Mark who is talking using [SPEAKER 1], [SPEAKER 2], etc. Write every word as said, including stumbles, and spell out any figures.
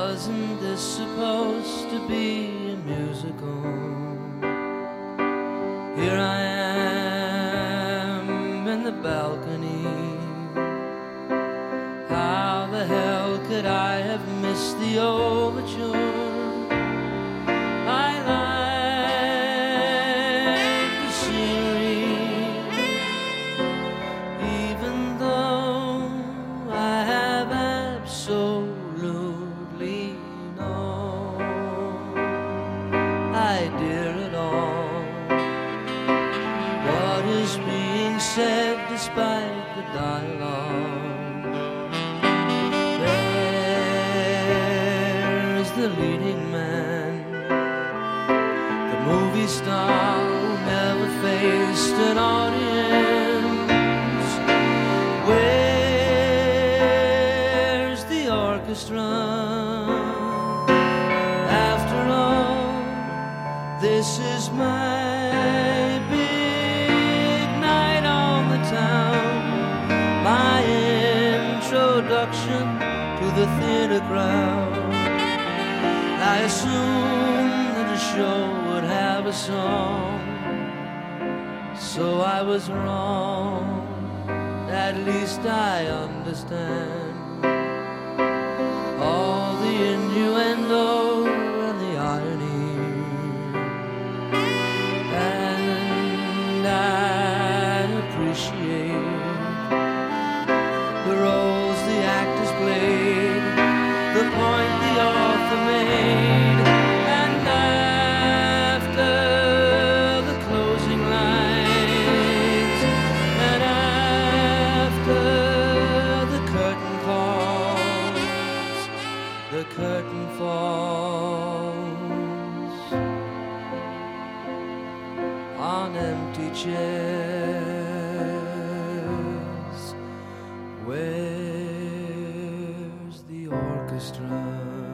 [SPEAKER 1] Wasn't this supposed to be a musical? Here I am in the balcony. How the hell could I have missed the overture? I like the scenery, even though I have absolutely no idea at all what is being said despite the dialogue. There's the leading man, the movie star who never faced an audience. Where's the orchestra? After all, this is my big night on the town, my introduction to the theater crowd. I assumed that a show would have a song, so I was wrong. At least I understand all the innuendo and the irony, and I appreciate the roles the actors played, the point the author made, and after the closing lines, and after the curtain falls, the curtain falls on empty chairs. Where's the orchestra?